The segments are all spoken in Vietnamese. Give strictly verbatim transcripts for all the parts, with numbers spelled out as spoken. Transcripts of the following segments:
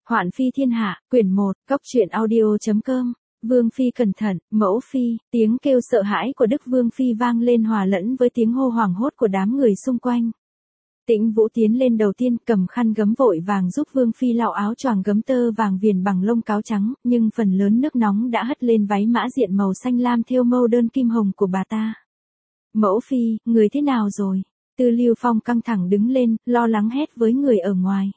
Hoạn phi thiên hạ, quyển một, cốc truyện audio.com. Vương phi cẩn thận, mẫu phi, tiếng kêu sợ hãi của Đức Vương phi vang lên hòa lẫn với tiếng hô hoảng hốt của đám người xung quanh. Tĩnh Vũ tiến lên đầu tiên, cầm khăn gấm vội vàng giúp Vương phi lau áo choàng gấm tơ vàng viền bằng lông cáo trắng, nhưng phần lớn nước nóng đã hất lên váy mã diện màu xanh lam thêu mâu đơn kim hồng của bà ta. Mẫu phi, người thế nào rồi? Tư Lưu Phong căng thẳng đứng lên, lo lắng hét với người ở ngoài.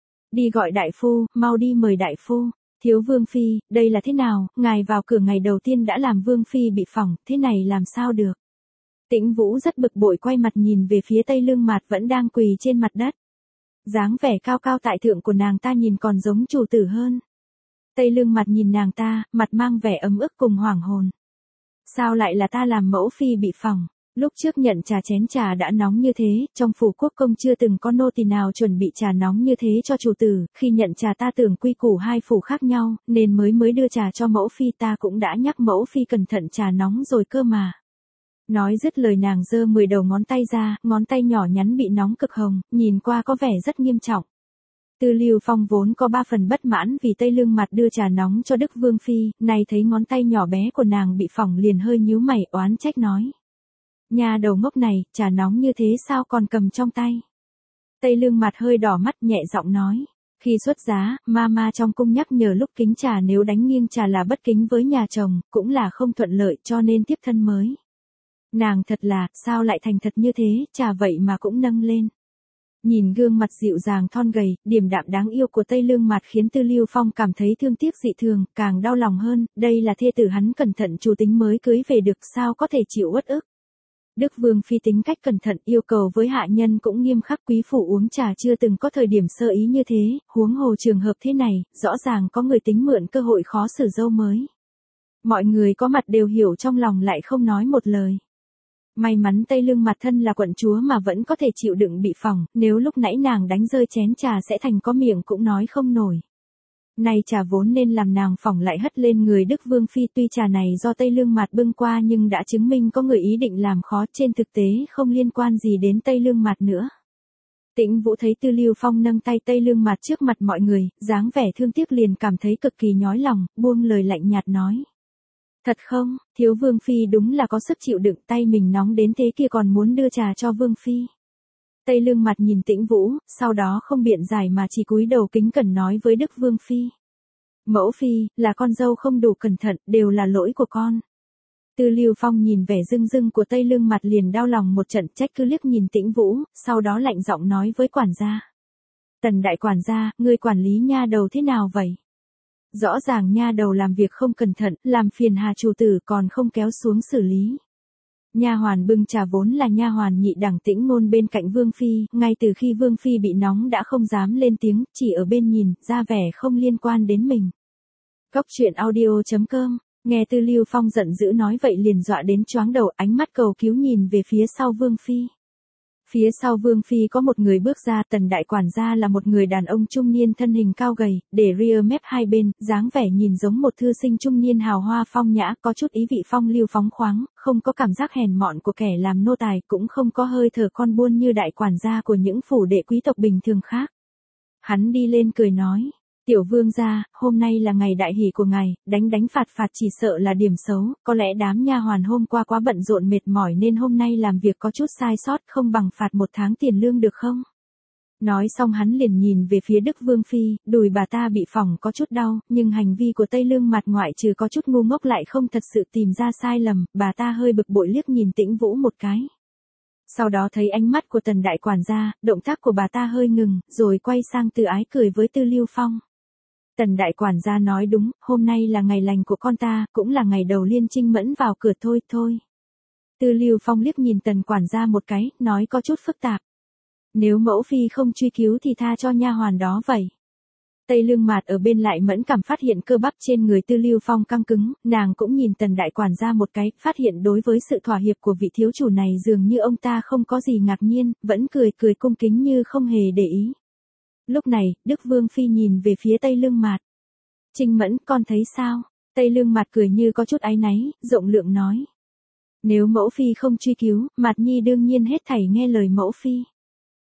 Đi gọi đại phu, mau đi mời đại phu. Thiếu Vương phi, đây là thế nào, ngài vào cửa ngày đầu tiên đã làm Vương phi bị phỏng, thế này làm sao được? Tĩnh Vũ rất bực bội quay mặt nhìn về phía Tây Lương Mạt vẫn đang quỳ trên mặt đất. Dáng vẻ cao cao tại thượng của nàng ta nhìn còn giống chủ tử hơn. Tây Lương Mạt nhìn nàng ta, mặt mang vẻ ấm ức cùng hoảng hồn. Sao lại là ta làm mẫu phi bị phỏng? Lúc trước nhận trà chén trà đã nóng như thế, trong phủ quốc công chưa từng có nô tỳ nào chuẩn bị trà nóng như thế cho chủ tử, khi nhận trà ta tưởng quy củ hai phủ khác nhau, nên mới mới đưa trà cho mẫu phi, ta cũng đã nhắc mẫu phi cẩn thận trà nóng rồi cơ mà. Nói dứt lời nàng giơ mười đầu ngón tay ra, ngón tay nhỏ nhắn bị nóng cực hồng, nhìn qua có vẻ rất nghiêm trọng. Tư Lưu Phong vốn có ba phần bất mãn vì Tây Lương Mạt đưa trà nóng cho Đức Vương phi, nay thấy ngón tay nhỏ bé của nàng bị phỏng liền hơi nhíu mày oán trách nói. Nhà đầu ngốc này, trà nóng như thế sao còn cầm trong tay? Tây Lương Mạt hơi đỏ mắt nhẹ giọng nói. Khi xuất giá, mama trong cung nhắc nhở lúc kính trà nếu đánh nghiêng trà là bất kính với nhà chồng, cũng là không thuận lợi cho nên tiếp thân mới. Nàng thật là, sao lại thành thật như thế, trà vậy mà cũng nâng lên. Nhìn gương mặt dịu dàng thon gầy, điềm đạm đáng yêu của Tây Lương Mạt khiến Tư Lưu Phong cảm thấy thương tiếc dị thường, càng đau lòng hơn, đây là thê tử hắn cẩn thận chủ tính mới cưới về được, sao có thể chịu uất ức. Đức Vương phi tính cách cẩn thận, yêu cầu với hạ nhân cũng nghiêm khắc, quý phủ uống trà chưa từng có thời điểm sơ ý như thế, huống hồ trường hợp thế này, rõ ràng có người tính mượn cơ hội khó xử dâu mới. Mọi người có mặt đều hiểu trong lòng lại không nói một lời. May mắn Tây Lương Mạt thân là quận chúa mà vẫn có thể chịu đựng bị phỏng, nếu lúc nãy nàng đánh rơi chén trà sẽ thành có miệng cũng nói không nổi. Nay trà vốn nên làm nàng phỏng lại hất lên người Đức Vương phi, tuy trà này do Tây Lương Mạt bưng qua nhưng đã chứng minh có người ý định làm khó, trên thực tế không liên quan gì đến Tây Lương Mạt nữa. Tĩnh Vũ thấy Tư Lưu Phong nâng tay Tây Lương Mạt trước mặt mọi người, dáng vẻ thương tiếc liền cảm thấy cực kỳ nhói lòng, buông lời lạnh nhạt nói. Thật không, thiếu Vương phi đúng là có sức chịu đựng, tay mình nóng đến thế kia còn muốn đưa trà cho Vương phi. Tây Lương Mạt nhìn Tĩnh Vũ, sau đó không biện giải mà chỉ cúi đầu kính cẩn nói với Đức Vương phi. Mẫu phi, là con dâu không đủ cẩn thận, đều là lỗi của con. Tư Lưu Phong nhìn vẻ rưng rưng của Tây Lương Mạt liền đau lòng một trận, trách cứ liếc nhìn Tĩnh Vũ, sau đó lạnh giọng nói với quản gia. Tần đại quản gia, ngươi quản lý nha đầu thế nào vậy? Rõ ràng nha đầu làm việc không cẩn thận, làm phiền Hà chủ tử còn không kéo xuống xử lý. Nha hoàn bưng trà vốn là nha hoàn nhị đẳng Tĩnh Ngôn bên cạnh Vương phi, ngay từ khi Vương phi bị nóng đã không dám lên tiếng, chỉ ở bên nhìn, ra vẻ không liên quan đến mình. Cốc truyện audio.com, nghe Tư Lưu Phong giận dữ nói vậy liền dọa đến choáng đầu, ánh mắt cầu cứu nhìn về phía sau Vương phi. Phía sau Vương phi có một người bước ra, Tần đại quản gia là một người đàn ông trung niên thân hình cao gầy, để ria mép hai bên, dáng vẻ nhìn giống một thư sinh trung niên hào hoa phong nhã, có chút ý vị phong lưu phóng khoáng, không có cảm giác hèn mọn của kẻ làm nô tài, cũng không có hơi thở con buôn như đại quản gia của những phủ đệ quý tộc bình thường khác. Hắn đi lên cười nói. Tiểu vương gia, hôm nay là ngày đại hỷ của ngài, đánh đánh phạt phạt chỉ sợ là điểm xấu, có lẽ đám nha hoàn hôm qua quá bận rộn mệt mỏi nên hôm nay làm việc có chút sai sót, không bằng phạt một tháng tiền lương được không? Nói xong hắn liền nhìn về phía Đức Vương phi, đùi bà ta bị phỏng có chút đau, nhưng hành vi của Tây Lương Mạt ngoại trừ có chút ngu ngốc lại không thật sự tìm ra sai lầm, bà ta hơi bực bội liếc nhìn Tĩnh Vũ một cái. Sau đó thấy ánh mắt của Tần đại quản gia, động tác của bà ta hơi ngừng, rồi quay sang từ ái cười với Tư Lưu Phong. Tần đại quản gia nói đúng, hôm nay là ngày lành của con ta, cũng là ngày đầu Liên Trinh Mẫn vào cửa thôi, thôi. Tư Lưu Phong liếc nhìn Tần quản gia một cái, nói có chút phức tạp. Nếu mẫu phi không truy cứu thì tha cho nha hoàn đó vậy. Tây Lương Mạt ở bên lại mẫn cảm phát hiện cơ bắp trên người Tư Lưu Phong căng cứng, nàng cũng nhìn Tần đại quản gia một cái, phát hiện đối với sự thỏa hiệp của vị thiếu chủ này dường như ông ta không có gì ngạc nhiên, vẫn cười cười cung kính như không hề để ý. Lúc này, Đức Vương phi nhìn về phía Tây Lương Mạt. Trinh Mẫn, con thấy sao? Tây Lương Mạt cười như có chút áy náy, rộng lượng nói. Nếu mẫu phi không truy cứu, Mạt Nhi đương nhiên hết thảy nghe lời mẫu phi.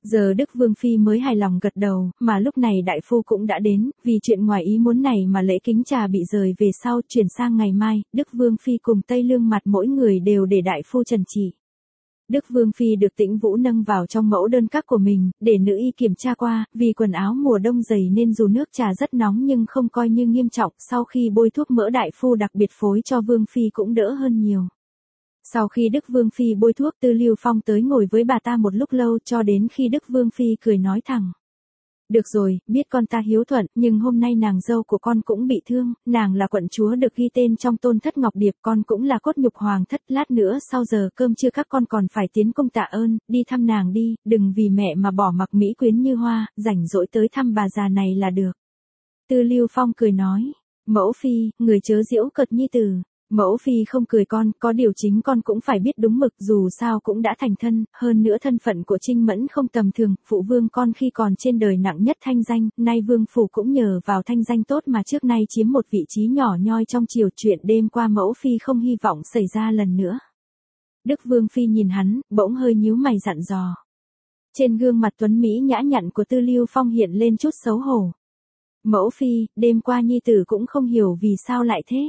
Giờ Đức Vương Phi mới hài lòng gật đầu, mà lúc này đại phu cũng đã đến, vì chuyện ngoài ý muốn này mà lễ kính trà bị rời về sau, chuyển sang ngày mai, Đức Vương Phi cùng Tây Lương Mặt mỗi người đều để đại phu trần trị. Đức Vương Phi được Tĩnh Vũ nâng vào trong mẫu đơn các của mình, để nữ y kiểm tra qua, vì quần áo mùa đông dày nên dù nước trà rất nóng nhưng không coi như nghiêm trọng, sau khi bôi thuốc mỡ đại phu đặc biệt phối cho Vương Phi cũng đỡ hơn nhiều. Sau khi Đức Vương Phi bôi thuốc, Tư Lưu Phong tới ngồi với bà ta một lúc lâu cho đến khi Đức Vương Phi cười nói thẳng. Được rồi, biết con ta hiếu thuận, nhưng hôm nay nàng dâu của con cũng bị thương, nàng là quận chúa được ghi tên trong tôn thất Ngọc Điệp, con cũng là cốt nhục hoàng thất, lát nữa sau giờ cơm trưa các con còn phải tiến công tạ ơn, đi thăm nàng đi, đừng vì mẹ mà bỏ mặc mỹ quyến như hoa, rảnh rỗi tới thăm bà già này là được. Tư Lưu Phong cười nói, mẫu phi, người chớ giễu cợt nhi tử. Mẫu phi không cười con, có điều chính con cũng phải biết đúng mực, dù sao cũng đã thành thân, hơn nữa thân phận của Trinh Mẫn không tầm thường, phụ vương con khi còn trên đời nặng nhất thanh danh, nay vương phủ cũng nhờ vào thanh danh tốt mà trước nay chiếm một vị trí nhỏ nhoi trong triều, chuyện đêm qua mẫu phi không hy vọng xảy ra lần nữa. Đức Vương Phi nhìn hắn, bỗng hơi nhíu mày dặn dò. Trên gương mặt tuấn mỹ nhã nhặn của Tư Lưu Phong hiện lên chút xấu hổ. Mẫu phi, đêm qua nhi tử cũng không hiểu vì sao lại thế.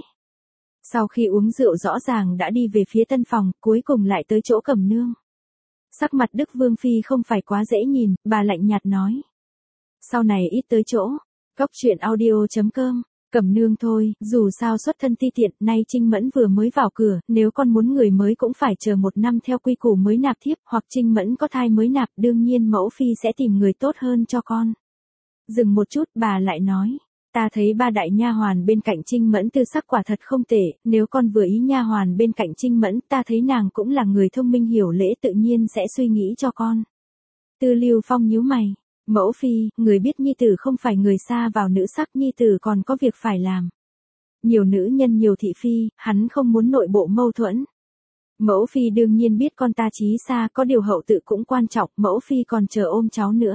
Sau khi uống rượu rõ ràng đã đi về phía tân phòng, cuối cùng lại tới chỗ Cẩm Nương. Sắc mặt Đức Vương Phi không phải quá dễ nhìn, bà lạnh nhạt nói. Sau này ít tới chỗ. Cóc truyện audio chấm com. Cẩm Nương thôi, dù sao xuất thân ti tiện, nay Trinh Mẫn vừa mới vào cửa, nếu con muốn người mới cũng phải chờ một năm theo quy củ mới nạp thiếp, hoặc Trinh Mẫn có thai mới nạp, đương nhiên mẫu phi sẽ tìm người tốt hơn cho con. Dừng một chút, bà lại nói. Ta thấy ba đại nha hoàn bên cạnh Trinh Mẫn tư sắc quả thật không tệ, nếu con vừa ý nha hoàn bên cạnh Trinh Mẫn, ta thấy nàng cũng là người thông minh hiểu lễ, tự nhiên sẽ suy nghĩ cho con. Tư Lưu Phong nhíu mày, mẫu phi, người biết nhi tử không phải người xa vào nữ sắc, nhi tử còn có việc phải làm. Nhiều nữ nhân nhiều thị phi, hắn không muốn nội bộ mâu thuẫn. Mẫu phi đương nhiên biết con ta chí xa, có điều hậu tự cũng quan trọng, mẫu phi còn chờ ôm cháu nữa.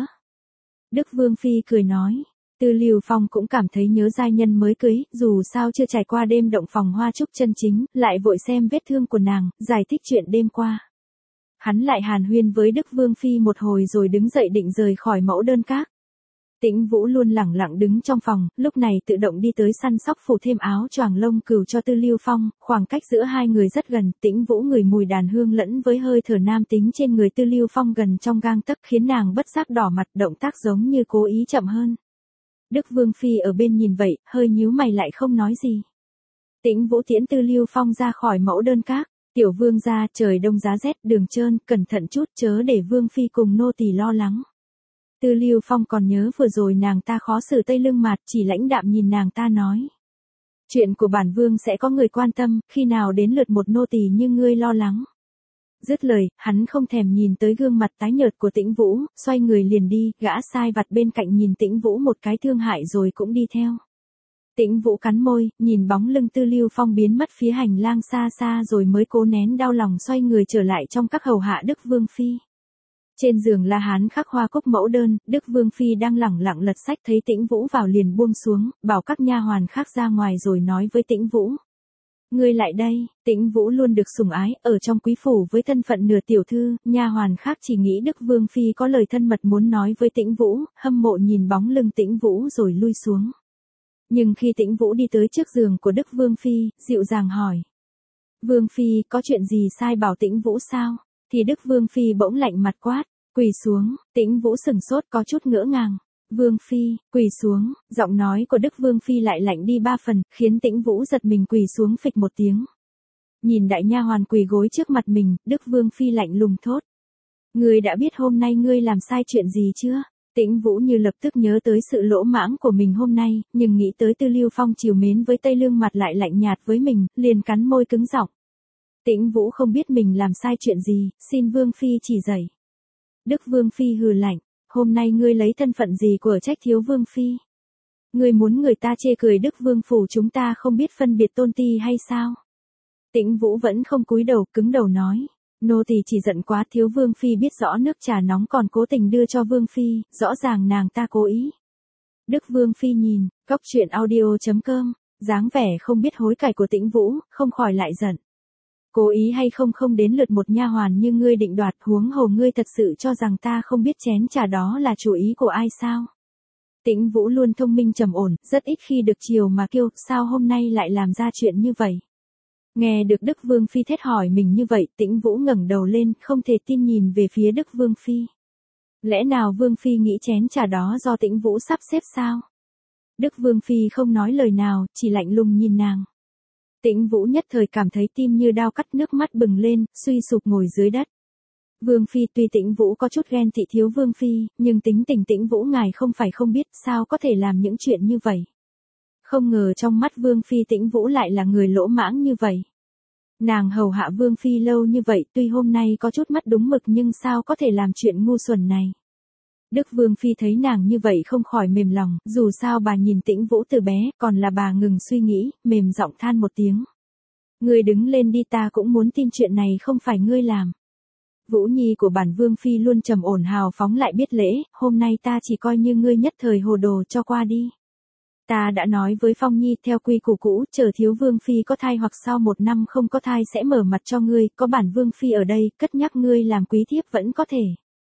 Đức Vương Phi cười nói. Tư Lưu Phong cũng cảm thấy nhớ giai nhân mới cưới, dù sao chưa trải qua đêm động phòng hoa trúc chân chính, lại vội xem vết thương của nàng, giải thích chuyện đêm qua. Hắn lại hàn huyên với Đức Vương Phi một hồi rồi đứng dậy định rời khỏi mẫu đơn các. Tĩnh Vũ luôn lẳng lặng đứng trong phòng, lúc này tự động đi tới săn sóc phủ thêm áo choàng lông cừu cho Tư Lưu Phong, khoảng cách giữa hai người rất gần, Tĩnh Vũ ngửi mùi đàn hương lẫn với hơi thở nam tính trên người Tư Lưu Phong gần trong gang tấc khiến nàng bất giác đỏ mặt, động tác giống như cố ý chậm hơn. Đức Vương Phi ở bên nhìn vậy, hơi nhíu mày lại không nói gì. Tĩnh Vũ tiễn Tư Lưu Phong ra khỏi mẫu đơn các, tiểu vương gia, trời đông giá rét, đường trơn, cẩn thận chút chớ để Vương Phi cùng nô tỳ lo lắng. Tư Lưu Phong còn nhớ vừa rồi nàng ta khó xử Tây Lương Mạt, chỉ lãnh đạm nhìn nàng ta nói. Chuyện của bản vương sẽ có người quan tâm, khi nào đến lượt một nô tỳ như ngươi lo lắng. Dứt lời, hắn không thèm nhìn tới gương mặt tái nhợt của Tĩnh Vũ, xoay người liền đi, gã sai vặt bên cạnh nhìn Tĩnh Vũ một cái thương hại rồi cũng đi theo. Tĩnh Vũ cắn môi, nhìn bóng lưng Tư Lưu Phong biến mất phía hành lang xa xa rồi mới cố nén đau lòng xoay người trở lại trong các hầu hạ Đức Vương Phi. Trên giường La Hán khắc hoa cúc mẫu đơn, Đức Vương Phi đang lẳng lặng lật sách thấy Tĩnh Vũ vào liền buông xuống, bảo các nha hoàn khác ra ngoài rồi nói với Tĩnh Vũ. Ngươi lại đây, Tĩnh Vũ luôn được sủng ái, ở trong quý phủ với thân phận nửa tiểu thư, nha hoàn khác chỉ nghĩ Đức Vương Phi có lời thân mật muốn nói với Tĩnh Vũ, hâm mộ nhìn bóng lưng Tĩnh Vũ rồi lui xuống. Nhưng khi Tĩnh Vũ đi tới trước giường của Đức Vương Phi, dịu dàng hỏi. Vương Phi, có chuyện gì sai bảo Tĩnh Vũ sao? Thì Đức Vương Phi bỗng lạnh mặt quát, quỳ xuống, Tĩnh Vũ sửng sốt có chút ngỡ ngàng. Vương Phi, quỳ xuống, giọng nói của Đức Vương Phi lại lạnh đi ba phần, khiến Tĩnh Vũ giật mình quỳ xuống phịch một tiếng. Nhìn đại nha hoàn quỳ gối trước mặt mình, Đức Vương Phi lạnh lùng thốt. Ngươi đã biết hôm nay ngươi làm sai chuyện gì chưa? Tĩnh Vũ như lập tức nhớ tới sự lỗ mãng của mình hôm nay, nhưng nghĩ tới Tư Lưu Phong trìu mến với Tây Lương Mặt lại lạnh nhạt với mình, liền cắn môi cứng giọng. Tĩnh Vũ không biết mình làm sai chuyện gì, xin Vương Phi chỉ dạy. Đức Vương Phi hừ lạnh. Hôm nay ngươi lấy thân phận gì của trách thiếu Vương Phi? Ngươi muốn người ta chê cười Đức Vương phủ chúng ta không biết phân biệt tôn ti hay sao? Tĩnh Vũ vẫn không cúi đầu, cứng đầu nói. Nô tỳ chỉ giận quá, thiếu Vương Phi biết rõ nước trà nóng còn cố tình đưa cho Vương Phi, rõ ràng nàng ta cố ý. Đức Vương Phi nhìn, cóc truyện audio chấm com, dáng vẻ không biết hối cải của Tĩnh Vũ, không khỏi lại giận. Cố ý hay không không đến lượt một nha hoàn như ngươi định đoạt, huống hồ ngươi thật sự cho rằng ta không biết chén trà đó là chủ ý của ai sao? Tĩnh Vũ luôn thông minh trầm ổn, rất ít khi được chiều mà kêu, sao hôm nay lại làm ra chuyện như vậy? Nghe được Đức Vương Phi thét hỏi mình như vậy, Tĩnh Vũ ngẩng đầu lên, không thể tin nhìn về phía Đức Vương Phi. Lẽ nào Vương Phi nghĩ chén trà đó do Tĩnh Vũ sắp xếp sao? Đức Vương Phi không nói lời nào, chỉ lạnh lùng nhìn nàng. Tĩnh Vũ nhất thời cảm thấy tim như đao cắt, nước mắt bừng lên, suy sụp ngồi dưới đất. Vương Phi, tuy Tĩnh Vũ có chút ghen tị thiếu Vương Phi, nhưng tính tình Tĩnh Vũ ngài không phải không biết, sao có thể làm những chuyện như vậy. Không ngờ trong mắt Vương Phi Tĩnh Vũ lại là người lỗ mãng như vậy. Nàng hầu hạ Vương Phi lâu như vậy, tuy hôm nay có chút mắt đúng mực nhưng sao có thể làm chuyện ngu xuẩn này. Đức Vương Phi thấy nàng như vậy không khỏi mềm lòng, dù sao bà nhìn Tĩnh Vũ từ bé, còn là bà ngừng suy nghĩ, mềm giọng than một tiếng. Ngươi đứng lên đi, ta cũng muốn tin chuyện này không phải ngươi làm. Vũ Nhi của bản Vương Phi luôn trầm ổn hào phóng lại biết lễ, hôm nay ta chỉ coi như ngươi nhất thời hồ đồ cho qua đi. Ta đã nói với Phong Nhi theo quy củ cũ, chờ thiếu Vương Phi có thai hoặc sau một năm không có thai sẽ mở mặt cho ngươi, có bản Vương Phi ở đây, cất nhắc ngươi làm quý thiếp vẫn có thể.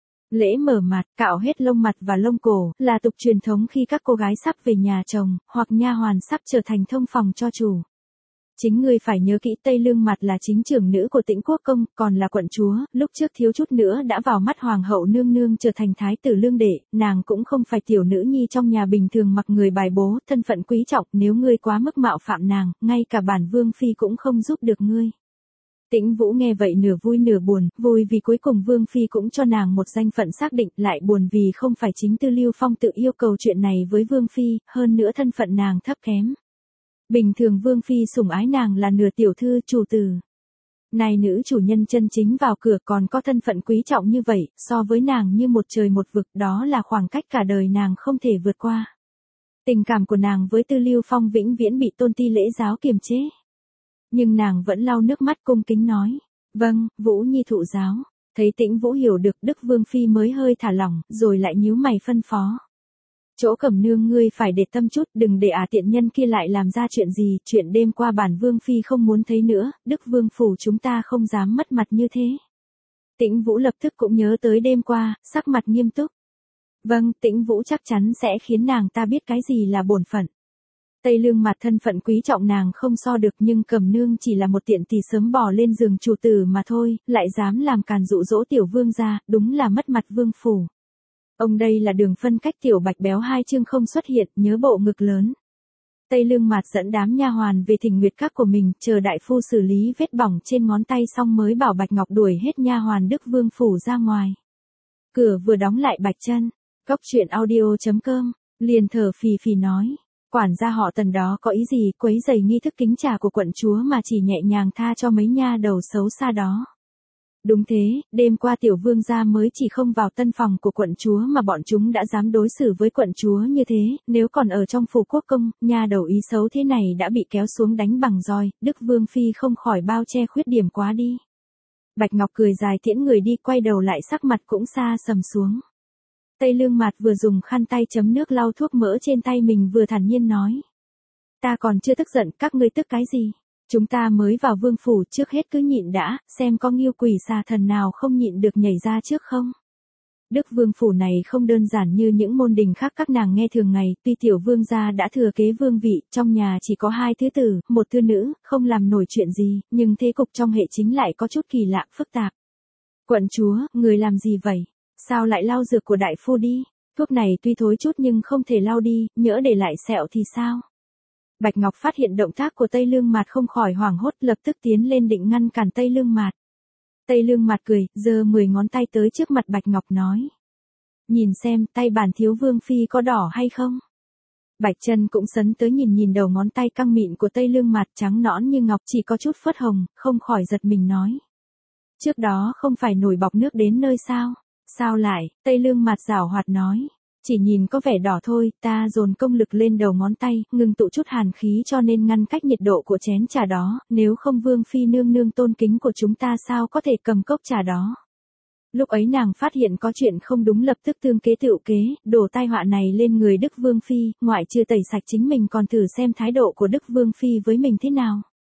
Lễ mở mặt, cạo hết lông mặt và lông cổ, là tục truyền thống khi các cô gái sắp về nhà chồng, hoặc nha hoàn sắp trở thành thông phòng cho chủ. Chính ngươi phải nhớ kỹ, Tây Lương Mặt là chính trưởng nữ của Tĩnh Quốc công, còn là quận chúa, lúc trước thiếu chút nữa đã vào mắt hoàng hậu nương nương trở thành thái tử Lương Đệ, nàng cũng không phải tiểu nữ nhi trong nhà bình thường mặc người bài bố, thân phận quý trọng, nếu ngươi quá mức mạo phạm nàng, ngay cả bản Vương Phi cũng không giúp được ngươi. Tĩnh Vũ nghe vậy nửa vui nửa buồn, vui vì cuối cùng Vương Phi cũng cho nàng một danh phận xác định, lại buồn vì không phải chính Tư Lưu Phong tự yêu cầu chuyện này với Vương Phi, hơn nữa thân phận nàng thấp kém. Bình thường Vương Phi sủng ái nàng là nửa tiểu thư chủ tử. Này nữ chủ nhân chân chính vào cửa còn có thân phận quý trọng như vậy, so với nàng như một trời một vực, đó là khoảng cách cả đời nàng không thể vượt qua. Tình cảm của nàng với Tư Lưu Phong vĩnh viễn bị Tôn Ti lễ giáo kiềm chế. Nhưng nàng vẫn lau nước mắt cung kính nói, vâng, Vũ Nhi thụ giáo. Thấy Tĩnh Vũ hiểu được, Đức Vương Phi mới hơi thả lỏng, rồi lại nhíu mày phân phó. Chỗ Cẩm nương ngươi phải để tâm chút, đừng để ả tiện nhân kia lại làm ra chuyện gì, chuyện đêm qua bản Vương Phi không muốn thấy nữa, Đức Vương phủ chúng ta không dám mất mặt như thế. Tĩnh Vũ lập tức cũng nhớ tới đêm qua, sắc mặt nghiêm túc. Vâng, Tĩnh Vũ chắc chắn sẽ khiến nàng ta biết cái gì là bổn phận. Tây Lương Mặt thân phận quý trọng nàng không so được, nhưng Cẩm nương chỉ là một tiện tỳ sớm bỏ lên giường chủ tử mà thôi, lại dám làm càn dụ dỗ tiểu vương gia, đúng là mất mặt vương phủ. Ông đây là đường phân cách tiểu bạch béo hai chương không xuất hiện, nhớ bộ ngực lớn. Tây Lương Mạt dẫn đám nha hoàn về thỉnh nguyệt các của mình, chờ đại phu xử lý vết bỏng trên ngón tay xong mới bảo Bạch Ngọc đuổi hết nha hoàn Đức Vương phủ ra ngoài. Cửa vừa đóng lại Bạch Chân, Cốc Truyện Audio chấm com, liền thở phì phì nói, quản gia họ Tần đó có ý gì, quấy rầy nghi thức kính trà của quận chúa mà chỉ nhẹ nhàng tha cho mấy nha đầu xấu xa đó. Đúng thế, đêm qua tiểu vương gia mới chỉ không vào tân phòng của quận chúa mà bọn chúng đã dám đối xử với quận chúa như thế, nếu còn ở trong phủ quốc công, nha đầu ý xấu thế này đã bị kéo xuống đánh bằng roi, Đức Vương Phi không khỏi bao che khuyết điểm quá đi. Bạch Ngọc cười dài tiễn người đi, quay đầu lại sắc mặt cũng xa sầm xuống. Tây Lương Mạt vừa dùng khăn tay chấm nước lau thuốc mỡ trên tay mình vừa thản nhiên nói. Ta còn chưa tức giận, các ngươi tức cái gì? Chúng ta mới vào vương phủ, trước hết cứ nhịn đã, xem có nghiêu quỷ xà thần nào không nhịn được nhảy ra trước không. Đức vương phủ này không đơn giản như những môn đình khác các nàng nghe thường ngày, tuy tiểu vương gia đã thừa kế vương vị, trong nhà chỉ có hai thứ tử, một thư nữ, không làm nổi chuyện gì, nhưng thế cục trong hệ chính lại có chút kỳ lạ, phức tạp. Quận chúa, người làm gì vậy? Sao lại lau dược của đại phu đi? Thuốc này tuy thối chút nhưng không thể lau đi, nhỡ để lại sẹo thì sao? Bạch Ngọc phát hiện động tác của Tây Lương Mạt không khỏi hoảng hốt, lập tức tiến lên định ngăn cản Tây Lương Mạt. Tây Lương Mạt cười, giơ mười ngón tay tới trước mặt Bạch Ngọc nói. Nhìn xem, tay bản thiếu vương phi có đỏ hay không? Bạch Chân cũng sấn tới nhìn nhìn đầu ngón tay căng mịn của Tây Lương Mạt trắng nõn như ngọc chỉ có chút phớt hồng, không khỏi giật mình nói. Trước đó không phải nổi bọc nước đến nơi sao? Sao lại? Tây Lương Mạt giảo hoạt nói. Chỉ nhìn có vẻ đỏ thôi, ta dồn công lực lên đầu ngón tay, ngừng tụ chút hàn khí cho nên ngăn cách nhiệt độ của chén trà đó, nếu không vương phi nương nương tôn kính của chúng ta sao có thể cầm cốc trà đó. Lúc ấy nàng phát hiện có chuyện không đúng lập tức tương kế tựu kế, đổ tai họa này lên người Đức Vương Phi, ngoại trừ tẩy sạch chính mình còn thử xem thái độ của Đức Vương Phi với mình thế nào.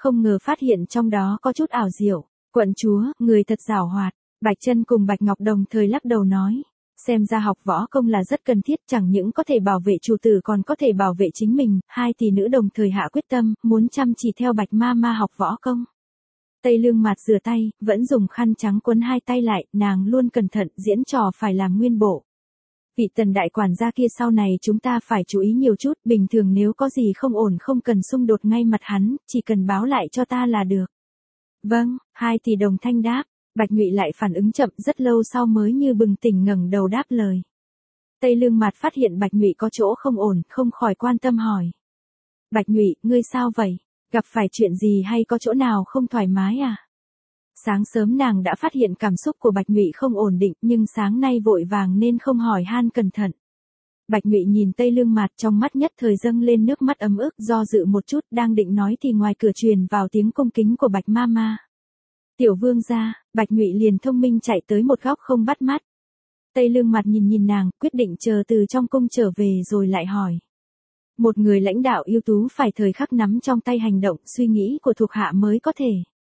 không ngờ phát hiện trong đó có chút ảo diệu. Quận chúa, người thật giảo hoạt. Bạch Chân cùng Bạch Ngọc đồng thời lắc đầu nói. Xem ra học võ công là rất cần thiết, chẳng những có thể bảo vệ chủ tử còn có thể bảo vệ chính mình. Hai tỷ nữ đồng thời hạ quyết tâm, muốn chăm chỉ theo Bạch ma ma học võ công. Tây Lương Mạt rửa tay, vẫn dùng khăn trắng quấn hai tay lại, nàng luôn cẩn thận, diễn trò phải làm nguyên bộ. Vị Tần đại quản gia kia sau này chúng ta phải chú ý nhiều chút, bình thường nếu có gì không ổn không cần xung đột ngay mặt hắn, chỉ cần báo lại cho ta là được. Vâng, hai tỷ đồng thanh đáp. Bạch Nhụy lại phản ứng chậm, rất lâu sau mới như bừng tỉnh ngẩng đầu đáp lời. Tây Lương Mạt phát hiện Bạch Nhụy có chỗ không ổn, không khỏi quan tâm hỏi. Bạch Nhụy, ngươi sao vậy? Gặp phải chuyện gì hay có chỗ nào không thoải mái à? Sáng sớm nàng đã phát hiện cảm xúc của Bạch Nhụy không ổn định, nhưng sáng nay vội vàng nên không hỏi han cẩn thận. Bạch Nhụy nhìn Tây Lương Mạt, trong mắt nhất thời dâng lên nước mắt ấm ức, do dự một chút, đang định nói thì ngoài cửa truyền vào tiếng cung kính của Bạch ma ma. Tiểu vương gia. Bạch Nhụy liền thông minh chạy tới một góc không bắt mắt. Tây Lương Mạt nhìn nhìn nàng, quyết định chờ từ trong cung trở về rồi lại hỏi. Một người lãnh đạo ưu tú phải thời khắc nắm trong tay hành động, suy nghĩ của thuộc hạ mới có thể.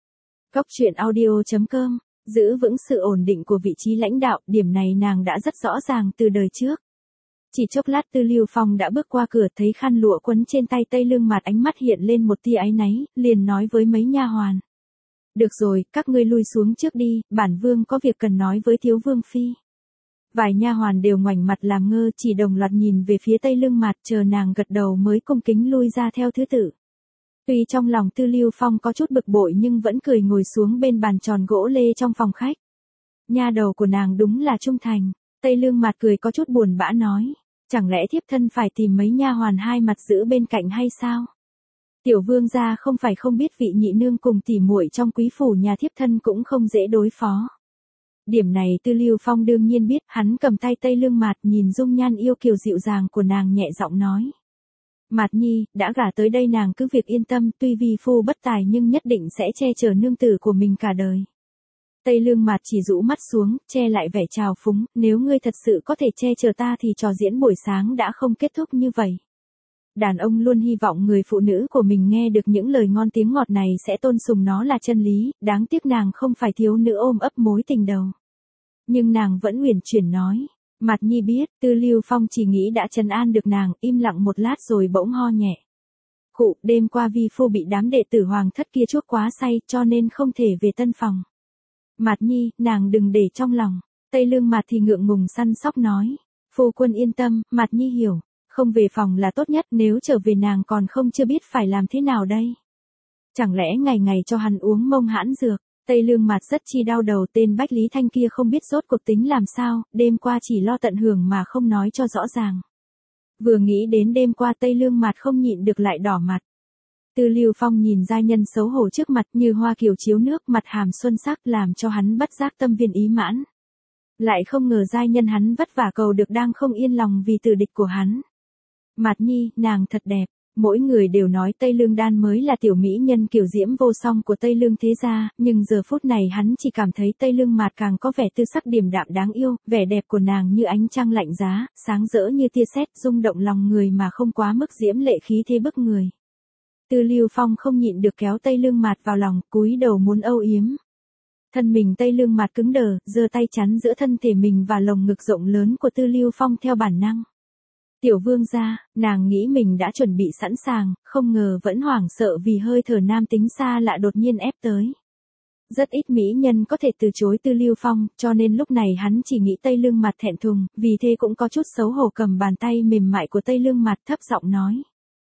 Cốc truyện audio chấm com, giữ vững sự ổn định của vị trí lãnh đạo, điểm này nàng đã rất rõ ràng từ đời trước. Chỉ chốc lát Tư Lưu Phong đã bước qua cửa, thấy khăn lụa quấn trên tay Tây Lương Mạt, ánh mắt hiện lên một tia áy náy, liền nói với mấy nha hoàn. Được rồi, các ngươi lui xuống trước đi, bản vương có việc cần nói với thiếu vương phi. Vài nha hoàn đều ngoảnh mặt làm ngơ, chỉ đồng loạt nhìn về phía Tây Lương Mạt, chờ nàng gật đầu mới cung kính lui ra theo thứ tự. Tuy trong lòng Tư Lưu Phong có chút bực bội nhưng vẫn cười ngồi xuống bên bàn tròn gỗ lê trong phòng khách. Nha đầu của nàng đúng là trung thành. Tây Lương Mạt cười có chút buồn bã nói, chẳng lẽ thiếp thân phải tìm mấy nha hoàn hai mặt giữ bên cạnh hay sao? Tiểu vương gia không phải không biết vị nhị nương cùng tỉ muội trong quý phủ nhà thiếp thân cũng không dễ đối phó. Điểm này Tư Lưu Phong đương nhiên biết, hắn cầm tay Tây Lương Mạt, nhìn dung nhan yêu kiều dịu dàng của nàng nhẹ giọng nói. Mạt nhi, đã gả tới đây nàng cứ việc yên tâm, tuy vi phu bất tài nhưng nhất định sẽ che chở nương tử của mình cả đời. Tây Lương Mạt chỉ rũ mắt xuống, che lại vẻ trào phúng, nếu ngươi thật sự có thể che chở ta thì trò diễn buổi sáng đã không kết thúc như vậy. Đàn ông luôn hy vọng người phụ nữ của mình nghe được những lời ngon tiếng ngọt này sẽ tôn sùng nó là chân lý, đáng tiếc nàng không phải thiếu nữ ôm ấp mối tình đầu. Nhưng nàng vẫn uyển chuyển nói, Mạt nhi biết. Tư Lưu Phong chỉ nghĩ đã trấn an được nàng, im lặng một lát rồi bỗng ho nhẹ. Khụ, đêm qua vi phu bị đám đệ tử hoàng thất kia chuốc quá say cho nên không thể về tân phòng. Mạt nhi, nàng đừng để trong lòng. Tây Lương Mạt thì ngượng ngùng săn sóc nói, phu quân yên tâm, Mạt nhi hiểu. Không về phòng là tốt nhất, nếu trở về nàng còn không chưa biết phải làm thế nào đây. Chẳng lẽ ngày ngày cho hắn uống mông hãn dược. Tây Lương Mạt rất chi đau đầu, tên Bách Lý Thanh kia không biết rốt cuộc tính làm sao, đêm qua chỉ lo tận hưởng mà không nói cho rõ ràng. Vừa nghĩ đến đêm qua Tây Lương Mạt không nhịn được lại đỏ mặt. Tư Lưu Phong nhìn giai nhân xấu hổ trước mặt như hoa kiều chiếu nước, mặt hàm xuân sắc làm cho hắn bất giác tâm viên ý mãn. Lại không ngờ giai nhân hắn vất vả cầu được đang không yên lòng vì tử địch của hắn. Mạt nhi, nàng thật đẹp. Mỗi người đều nói Tây Lương Đan mới là tiểu mỹ nhân kiều diễm vô song của Tây Lương thế gia, nhưng giờ phút này hắn chỉ cảm thấy Tây Lương Mạt càng có vẻ tư sắc điềm đạm đáng yêu, vẻ đẹp của nàng như ánh trăng lạnh giá, sáng rỡ như tia sét, rung động lòng người mà không quá mức diễm lệ khí thế bức người. Tư Lưu Phong không nhịn được kéo Tây Lương Mạt vào lòng, cúi đầu muốn âu yếm. Thân mình Tây Lương Mạt cứng đờ, giơ tay chắn giữa thân thể mình và lồng ngực rộng lớn của Tư Lưu Phong theo bản năng. Tiểu vương gia, nàng nghĩ mình đã chuẩn bị sẵn sàng, không ngờ vẫn hoảng sợ vì hơi thở nam tính xa lạ đột nhiên ép tới. Rất ít mỹ nhân có thể từ chối Tư Lưu Phong, cho nên lúc này hắn chỉ nghĩ Tây Lương Mạt thẹn thùng, vì thế cũng có chút xấu hổ cầm bàn tay mềm mại của Tây Lương Mạt thấp giọng nói.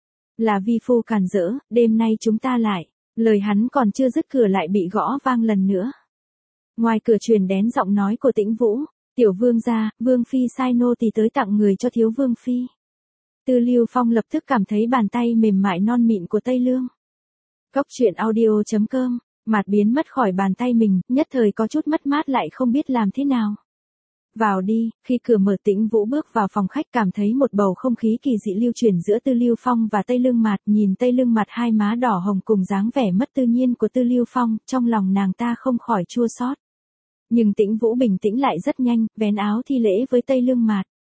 Là vi phu càn rỡ, đêm nay chúng ta lại. Lời hắn còn chưa dứt cửa lại bị gõ vang lần nữa. Ngoài cửa truyền đến giọng nói của Tĩnh Vũ. Tiểu vương gia, vương phi sai nô tỳ tới tặng người cho thiếu vương phi. Tư Lưu Phong lập tức cảm thấy bàn tay mềm mại non mịn của Tây Lương. Cốc truyện audio chấm com, Mạt biến mất khỏi bàn tay mình, nhất thời có chút mất mát lại không biết làm thế nào. Vào đi, khi cửa mở Tĩnh Vũ bước vào phòng khách cảm thấy một bầu không khí kỳ dị lưu truyền giữa Tư Lưu Phong và Tây Lương Mạt, nhìn Tây Lương Mạt hai má đỏ hồng cùng dáng vẻ mất tự nhiên của Tư Lưu Phong, trong lòng nàng ta không khỏi chua xót. Nhưng Tĩnh Vũ bình tĩnh lại rất nhanh, vén áo thi lễ với Tây Lương Mạt.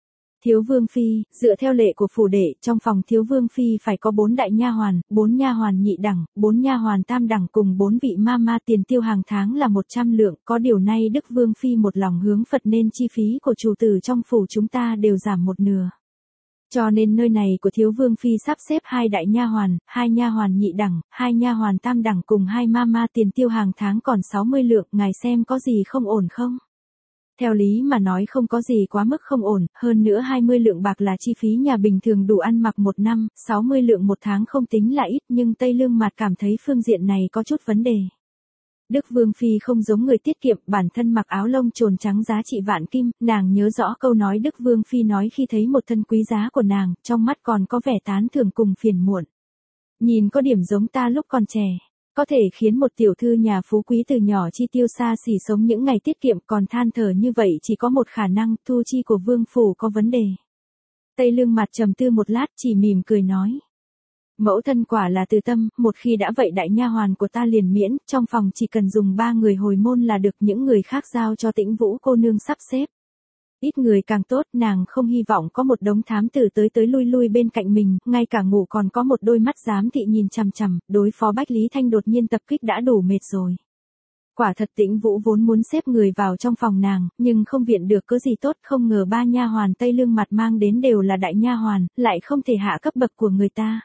Thiếu vương phi, dựa theo lệ của phủ đệ, trong phòng thiếu vương phi phải có bốn đại nha hoàn, bốn nha hoàn nhị đẳng, bốn nha hoàn tam đẳng cùng bốn vị ma ma, tiền tiêu hàng tháng là một trăm lượng, có điều nay Đức vương phi một lòng hướng Phật nên chi phí của chủ tử trong phủ chúng ta đều giảm một nửa. Cho nên nơi này của thiếu vương phi sắp xếp hai đại nha hoàn, hai nha hoàn nhị đẳng, hai nha hoàn tam đẳng cùng hai ma ma, tiền tiêu hàng tháng còn sáu mươi lượng, ngài xem có gì không ổn không? Theo lý mà nói không có gì quá mức không ổn, hơn nữa hai mươi lượng bạc là chi phí nhà bình thường đủ ăn mặc một năm, sáu mươi lượng một tháng không tính là ít, nhưng Tây Lương Mạt cảm thấy phương diện này có chút vấn đề. Đức vương phi không giống người tiết kiệm, bản thân mặc áo lông trồn trắng giá trị vạn kim, nàng nhớ rõ câu nói Đức vương phi nói khi thấy một thân quý giá của nàng, trong mắt còn có vẻ tán thưởng cùng phiền muộn. Nhìn có điểm giống ta lúc còn trẻ. Có thể khiến một tiểu thư nhà phú quý từ nhỏ chi tiêu xa xỉ sống những ngày tiết kiệm, còn than thở như vậy chỉ có một khả năng, thu chi của vương phủ có vấn đề. Tây Lương Mạt trầm tư một lát, chỉ mỉm cười nói. Mẫu thân quả là từ tâm, một khi đã vậy đại nha hoàn của ta liền miễn, trong phòng chỉ cần dùng ba người hồi môn là được, những người khác giao cho Tĩnh Vũ cô nương sắp xếp. Ít người càng tốt, nàng không hy vọng có một đống thám tử tới tới lui lui bên cạnh mình, ngay cả ngủ còn có một đôi mắt giám thị nhìn chằm chằm, đối phó Bách Lý Thanh đột nhiên tập kích đã đủ mệt rồi. Quả thật Tĩnh Vũ vốn muốn xếp người vào trong phòng nàng, nhưng không viện được cớ gì tốt, không ngờ ba nha hoàn Tây Lương Mạt mang đến đều là đại nha hoàn, lại không thể hạ cấp bậc của người ta.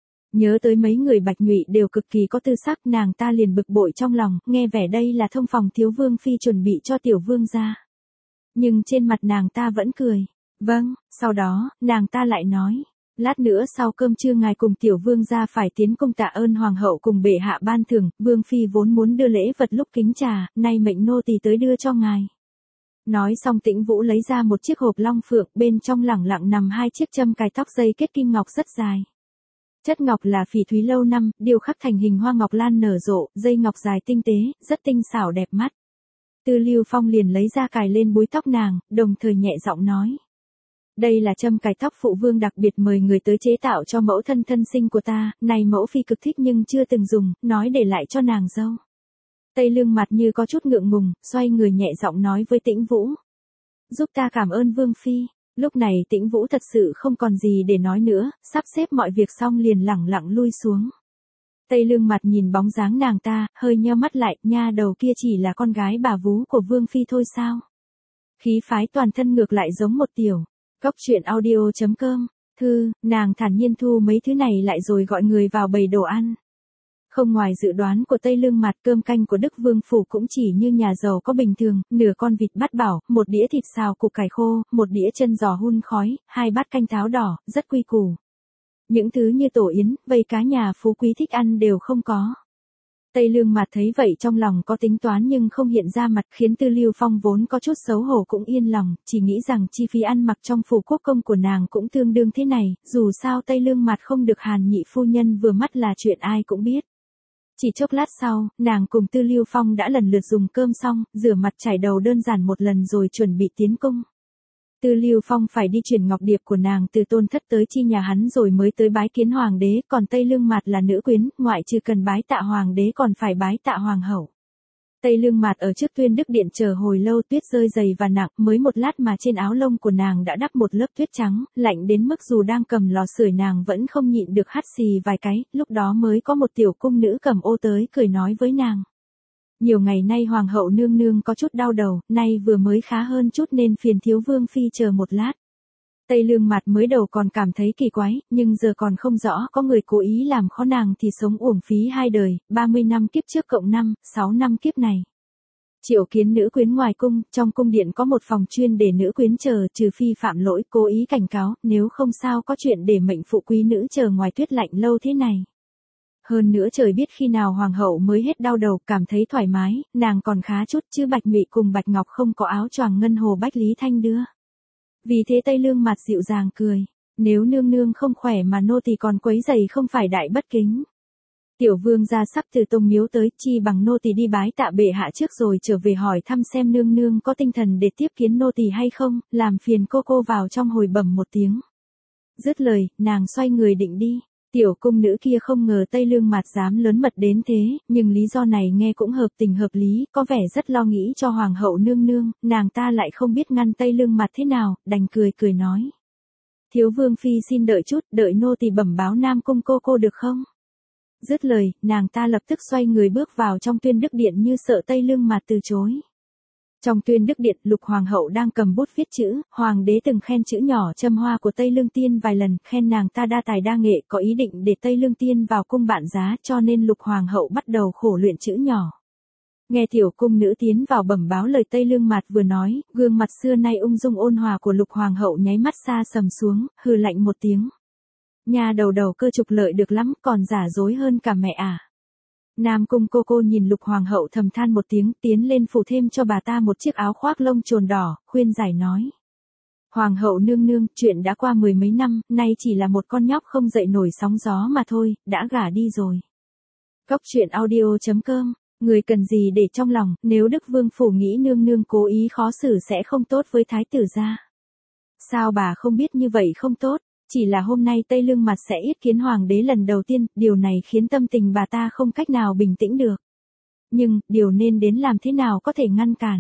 Nhớ tới mấy người Bạch Nhụy đều cực kỳ có tư sắc, nàng ta liền bực bội trong lòng, nghe vẻ đây là thông phòng thiếu vương phi chuẩn bị cho tiểu vương gia. Nhưng trên mặt nàng ta vẫn cười. Vâng, sau đó, nàng ta lại nói. Lát nữa sau cơm trưa ngài cùng tiểu vương gia phải tiến cung tạ ơn hoàng hậu cùng bệ hạ ban thưởng, vương phi vốn muốn đưa lễ vật lúc kính trà, nay mệnh nô tỳ tới đưa cho ngài. Nói xong Tĩnh Vũ lấy ra một chiếc hộp long phượng, bên trong lẳng lặng nằm hai chiếc châm cài tóc dây kết kim ngọc rất dài. Chất ngọc là phỉ thúy lâu năm, điêu khắc thành hình hoa ngọc lan nở rộ, dây ngọc dài tinh tế, rất tinh xảo đẹp mắt. Tư Lưu Phong liền lấy ra cài lên búi tóc nàng, đồng thời nhẹ giọng nói. Đây là châm cài tóc phụ vương đặc biệt mời người tới chế tạo cho mẫu thân thân sinh của ta, này mẫu phi cực thích nhưng chưa từng dùng, nói để lại cho nàng dâu. Tây Lương Mặt như có chút ngượng ngùng, xoay người nhẹ giọng nói với Tĩnh Vũ. Giúp ta cảm ơn vương phi. Lúc này Tĩnh Vũ thật sự không còn gì để nói nữa, sắp xếp mọi việc xong liền lẳng lặng lui xuống. Tây Lương Mặt nhìn bóng dáng nàng ta, hơi nheo mắt lại, nha đầu kia chỉ là con gái bà vú của vương phi thôi sao? Khí phái toàn thân ngược lại giống một tiểu. Cốc truyện audio chấm com. Thư, nàng thản nhiên thu mấy thứ này lại rồi gọi người vào bày đồ ăn. Không ngoài dự đoán của Tây Lương Mặt, cơm canh của Đức Vương Phủ cũng chỉ như nhà giàu có bình thường, nửa con vịt bát bảo, một đĩa thịt xào củ cải khô, một đĩa chân giò hun khói, hai bát canh táo đỏ, rất quy củ. Những thứ như tổ yến, vây cá nhà phú quý thích ăn đều không có. Tây Lương Mặt thấy vậy trong lòng có tính toán nhưng không hiện ra mặt, khiến Tư Lưu Phong vốn có chút xấu hổ cũng yên lòng, chỉ nghĩ rằng chi phí ăn mặc trong phủ quốc công của nàng cũng tương đương thế này, dù sao Tây Lương Mặt không được Hàn nhị phu nhân vừa mắt là chuyện ai cũng biết. Chỉ chốc lát sau, nàng cùng Tư Lưu Phong đã lần lượt dùng cơm xong, rửa mặt chải đầu đơn giản một lần rồi chuẩn bị tiến cung. Tư Lưu Phong phải đi chuyển ngọc điệp của nàng từ tôn thất tới chi nhà hắn rồi mới tới bái kiến hoàng đế, còn Tây Lương Mạt là nữ quyến, ngoại trừ cần bái tạ hoàng đế còn phải bái tạ hoàng hậu. Tây Lương Mạt ở trước Tuyên Đức Điện chờ hồi lâu, tuyết rơi dày và nặng, mới một lát mà trên áo lông của nàng đã đắp một lớp tuyết trắng, lạnh đến mức dù đang cầm lò sưởi nàng vẫn không nhịn được hắt xì vài cái, lúc đó mới có một tiểu cung nữ cầm ô tới cười nói với nàng. Nhiều ngày nay hoàng hậu nương nương có chút đau đầu, nay vừa mới khá hơn chút nên phiền thiếu vương phi chờ một lát. Tây Lương Mạt mới đầu còn cảm thấy kỳ quái, nhưng giờ còn không rõ có người cố ý làm khó nàng thì sống uổng phí hai đời, ba mươi năm kiếp trước cộng năm, sáu năm kiếp này. Triệu kiến nữ quyến ngoài cung, trong cung điện có một phòng chuyên để nữ quyến chờ, trừ phi phạm lỗi cố ý cảnh cáo, nếu không sao có chuyện để mệnh phụ quý nữ chờ ngoài tuyết lạnh lâu thế này. Hơn nữa trời biết khi nào hoàng hậu mới hết đau đầu, cảm thấy thoải mái, nàng còn khá chút chứ Bạch Nhụy cùng Bạch Ngọc không có áo choàng ngân hồ Bách Lý Thanh đưa. Vì thế Tây Lương Mặt dịu dàng cười, nếu nương nương không khỏe mà nô tỳ còn quấy giày không phải đại bất kính. Tiểu vương gia sắp từ tông miếu tới, chi bằng nô tỳ đi bái tạ bệ hạ trước rồi trở về hỏi thăm xem nương nương có tinh thần để tiếp kiến nô tỳ hay không, làm phiền cô cô vào trong hồi bẩm một tiếng. Dứt lời, nàng xoay người định đi. Tiểu cung nữ kia không ngờ Tây Lương Mạt dám lớn mật đến thế, nhưng lý do này nghe cũng hợp tình hợp lý, có vẻ rất lo nghĩ cho hoàng hậu nương nương, nàng ta lại không biết ngăn Tây Lương Mạt thế nào, đành cười cười nói. Thiếu vương phi xin đợi chút, đợi nô tỳ bẩm báo Nam Cung cô cô được không? Dứt lời, nàng ta lập tức xoay người bước vào trong Tuyên Đức Điện như sợ Tây Lương Mạt từ chối. Trong Tuyên Đức Điện, Lục Hoàng hậu đang cầm bút viết chữ, hoàng đế từng khen chữ nhỏ châm hoa của Tây Lương Tiên vài lần, khen nàng ta đa tài đa nghệ, có ý định để Tây Lương Tiên vào cung bạn giá, cho nên Lục Hoàng hậu bắt đầu khổ luyện chữ nhỏ. Nghe tiểu cung nữ tiến vào bẩm báo lời Tây Lương Mạt vừa nói, gương mặt xưa nay ung dung ôn hòa của Lục Hoàng hậu nháy mắt xa sầm xuống, hừ lạnh một tiếng. Nhà đầu đầu cơ trục lợi được lắm, còn giả dối hơn cả mẹ à. Nam Cung cô cô nhìn Lục Hoàng hậu thầm than một tiếng, tiến lên phủ thêm cho bà ta một chiếc áo khoác lông trồn đỏ, khuyên giải nói. Hoàng hậu nương nương, chuyện đã qua mười mấy năm, nay chỉ là một con nhóc không dậy nổi sóng gió mà thôi, đã gả đi rồi. Cốc truyện audio chấm com, người cần gì để trong lòng, nếu Đức Vương phủ nghĩ nương nương cố ý khó xử sẽ không tốt với thái tử gia. Sao bà không biết như vậy không tốt? Chỉ là hôm nay Tây Lương Mạt sẽ yết kiến hoàng đế lần đầu tiên, điều này khiến tâm tình bà ta không cách nào bình tĩnh được. Nhưng, điều nên đến làm thế nào có thể ngăn cản?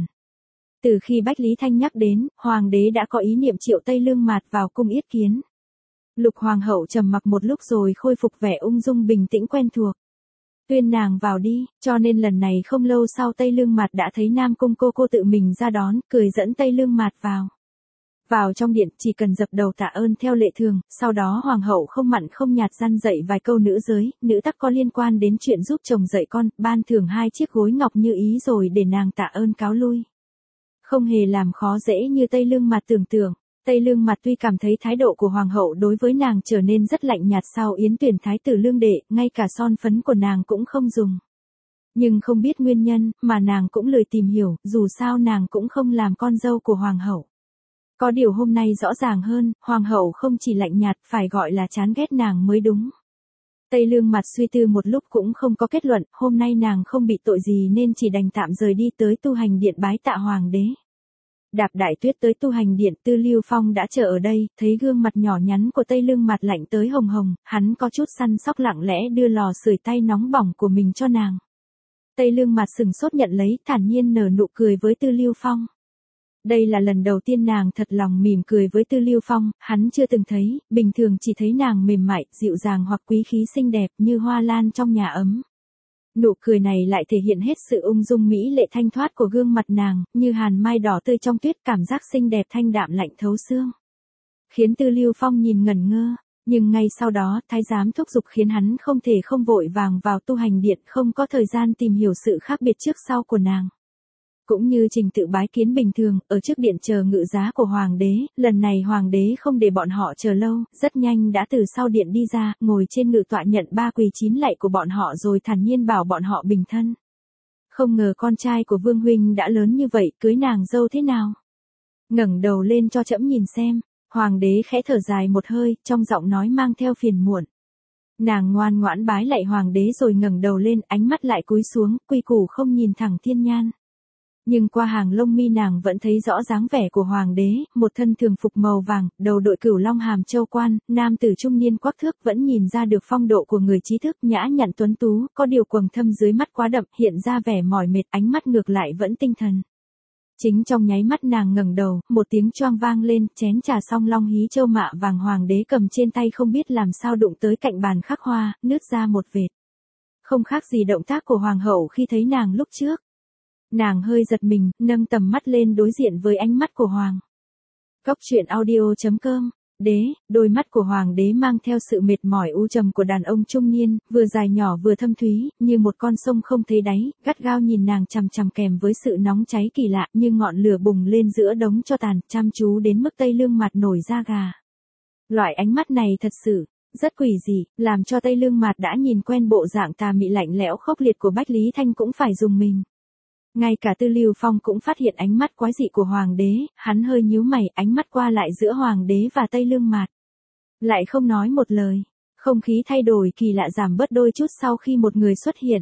Từ khi Bách Lý Thanh nhắc đến, hoàng đế đã có ý niệm triệu Tây Lương Mạt vào cung yết kiến. Lục Hoàng hậu trầm mặc một lúc rồi khôi phục vẻ ung dung bình tĩnh quen thuộc. Tuyên nàng vào đi, cho nên lần này không lâu sau Tây Lương Mạt đã thấy Nam Cung cô cô tự mình ra đón, cười dẫn Tây Lương Mạt vào. Vào trong điện, chỉ cần dập đầu tạ ơn theo lệ thường, sau đó hoàng hậu không mặn không nhạt răn dạy vài câu nữ giới, nữ tắc có liên quan đến chuyện giúp chồng dạy con, ban thưởng hai chiếc gối ngọc như ý rồi để nàng tạ ơn cáo lui. Không hề làm khó dễ như Tây Lương Mạt tưởng tượng. Tây Lương Mạt tuy cảm thấy thái độ của hoàng hậu đối với nàng trở nên rất lạnh nhạt sau yến tuyển thái tử Lương Đệ, ngay cả son phấn của nàng cũng không dùng. Nhưng không biết nguyên nhân, mà nàng cũng lười tìm hiểu, dù sao nàng cũng không làm con dâu của hoàng hậu. Có điều hôm nay rõ ràng hơn, hoàng hậu không chỉ lạnh nhạt, phải gọi là chán ghét nàng mới đúng. Tây Lương Mạt suy tư một lúc cũng không có kết luận, hôm nay nàng không bị tội gì nên chỉ đành tạm rời đi tới tu hành điện bái tạ hoàng đế. Đạp Đại Tuyết tới tu hành điện, Tư Lưu Phong đã chờ ở đây, thấy gương mặt nhỏ nhắn của Tây Lương Mạt lạnh tới hồng hồng, hắn có chút săn sóc lặng lẽ đưa lò sưởi tay nóng bỏng của mình cho nàng. Tây Lương Mạt sừng sốt nhận lấy, thản nhiên nở nụ cười với Tư Lưu Phong. Đây là lần đầu tiên nàng thật lòng mỉm cười với Tư Lưu Phong, hắn chưa từng thấy, bình thường chỉ thấy nàng mềm mại, dịu dàng hoặc quý khí xinh đẹp như hoa lan trong nhà ấm. Nụ cười này lại thể hiện hết sự ung dung mỹ lệ thanh thoát của gương mặt nàng, như hàn mai đỏ tươi trong tuyết, cảm giác xinh đẹp thanh đạm lạnh thấu xương. Khiến Tư Lưu Phong nhìn ngẩn ngơ, nhưng ngay sau đó, thái giám thúc giục khiến hắn không thể không vội vàng vào tu hành điện, không có thời gian tìm hiểu sự khác biệt trước sau của nàng. Cũng như trình tự bái kiến bình thường, ở trước điện chờ ngự giá của hoàng đế, lần này hoàng đế không để bọn họ chờ lâu, rất nhanh đã từ sau điện đi ra, ngồi trên ngự tọa nhận ba quỳ chín lạy của bọn họ rồi thản nhiên bảo bọn họ bình thân. Không ngờ con trai của Vương huynh đã lớn như vậy, cưới nàng dâu thế nào? Ngẩng đầu lên cho trẫm nhìn xem, hoàng đế khẽ thở dài một hơi, trong giọng nói mang theo phiền muộn. Nàng ngoan ngoãn bái lạy hoàng đế rồi ngẩng đầu lên, ánh mắt lại cúi xuống, quy củ không nhìn thẳng thiên nhan. Nhưng qua hàng lông mi nàng vẫn thấy rõ dáng vẻ của hoàng đế, một thân thường phục màu vàng, đầu đội cửu long hàm châu quan, nam tử trung niên quắc thước vẫn nhìn ra được phong độ của người trí thức nhã nhặn tuấn tú, có điều quầng thâm dưới mắt quá đậm, hiện ra vẻ mỏi mệt, ánh mắt ngược lại vẫn tinh thần. Chính trong nháy mắt nàng ngẩng đầu, một tiếng choang vang lên, chén trà song long hí châu mạ vàng hoàng đế cầm trên tay không biết làm sao đụng tới cạnh bàn khắc hoa, nứt ra một vệt. Không khác gì động tác của hoàng hậu khi thấy nàng lúc trước. Nàng hơi giật mình, nâng tầm mắt lên đối diện với ánh mắt của hoàng. Cốc truyện audio chấm com, đế, đôi mắt của hoàng đế mang theo sự mệt mỏi u trầm của đàn ông trung niên, vừa dài nhỏ vừa thâm thúy, như một con sông không thấy đáy, gắt gao nhìn nàng chằm chằm kèm với sự nóng cháy kỳ lạ như ngọn lửa bùng lên giữa đống tro tàn, chăm chú đến mức Tây Lương Mạt nổi da gà. Loại ánh mắt này thật sự rất quỷ dị, làm cho Tây Lương Mạt đã nhìn quen bộ dạng tà mị lạnh lẽo khốc liệt của Bách Lý Thanh cũng phải dùng mình. Ngay cả Tư Lưu Phong cũng phát hiện ánh mắt quái dị của hoàng đế, hắn hơi nhíu mày, ánh mắt qua lại giữa hoàng đế và Tây Lương Mạt. Lại không nói một lời, không khí thay đổi kỳ lạ giảm bớt đôi chút sau khi một người xuất hiện.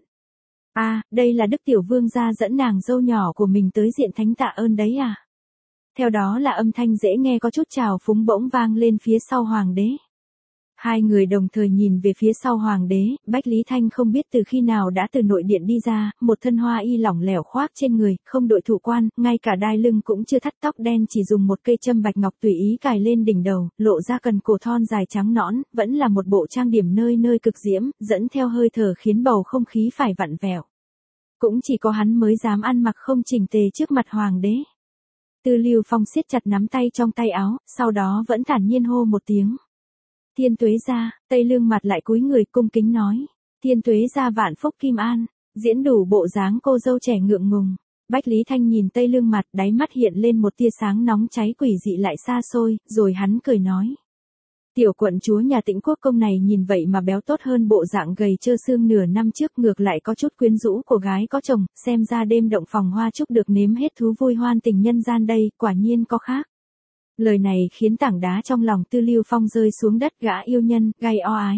À, đây là Đức Tiểu Vương gia dẫn nàng dâu nhỏ của mình tới diện thánh tạ ơn đấy à? Theo đó là âm thanh dễ nghe có chút trào phúng bỗng vang lên phía sau hoàng đế. Hai người đồng thời nhìn về phía sau hoàng đế, Bách Lý Thanh không biết từ khi nào đã từ nội điện đi ra, một thân hoa y lỏng lẻo khoác trên người, không đội thủ quan, ngay cả đai lưng cũng chưa thắt, tóc đen chỉ dùng một cây châm bạch ngọc tùy ý cài lên đỉnh đầu, lộ ra cần cổ thon dài trắng nõn, vẫn là một bộ trang điểm nơi nơi cực diễm, dẫn theo hơi thở khiến bầu không khí phải vặn vẹo. Cũng chỉ có hắn mới dám ăn mặc không chỉnh tề trước mặt hoàng đế. Tư Lưu Phong siết chặt nắm tay trong tay áo, sau đó vẫn thản nhiên hô một tiếng. Thiên Tuế gia. Tây Lương Mặt lại cúi người cung kính nói. Thiên Tuế gia vạn phúc kim an, diễn đủ bộ dáng cô dâu trẻ ngượng ngùng. Bách Lý Thanh nhìn Tây Lương Mặt, đáy mắt hiện lên một tia sáng nóng cháy quỷ dị lại xa xôi, rồi hắn cười nói. Tiểu quận chúa nhà Tĩnh Quốc công này nhìn vậy mà béo tốt hơn bộ dạng gầy trơ xương nửa năm trước, ngược lại có chút quyến rũ của gái có chồng, xem ra đêm động phòng hoa chúc được nếm hết thú vui hoan tình nhân gian đây, quả nhiên có khác. Lời này khiến tảng đá trong lòng Tư Lưu Phong rơi xuống đất, gã yêu nhân, gay o ái.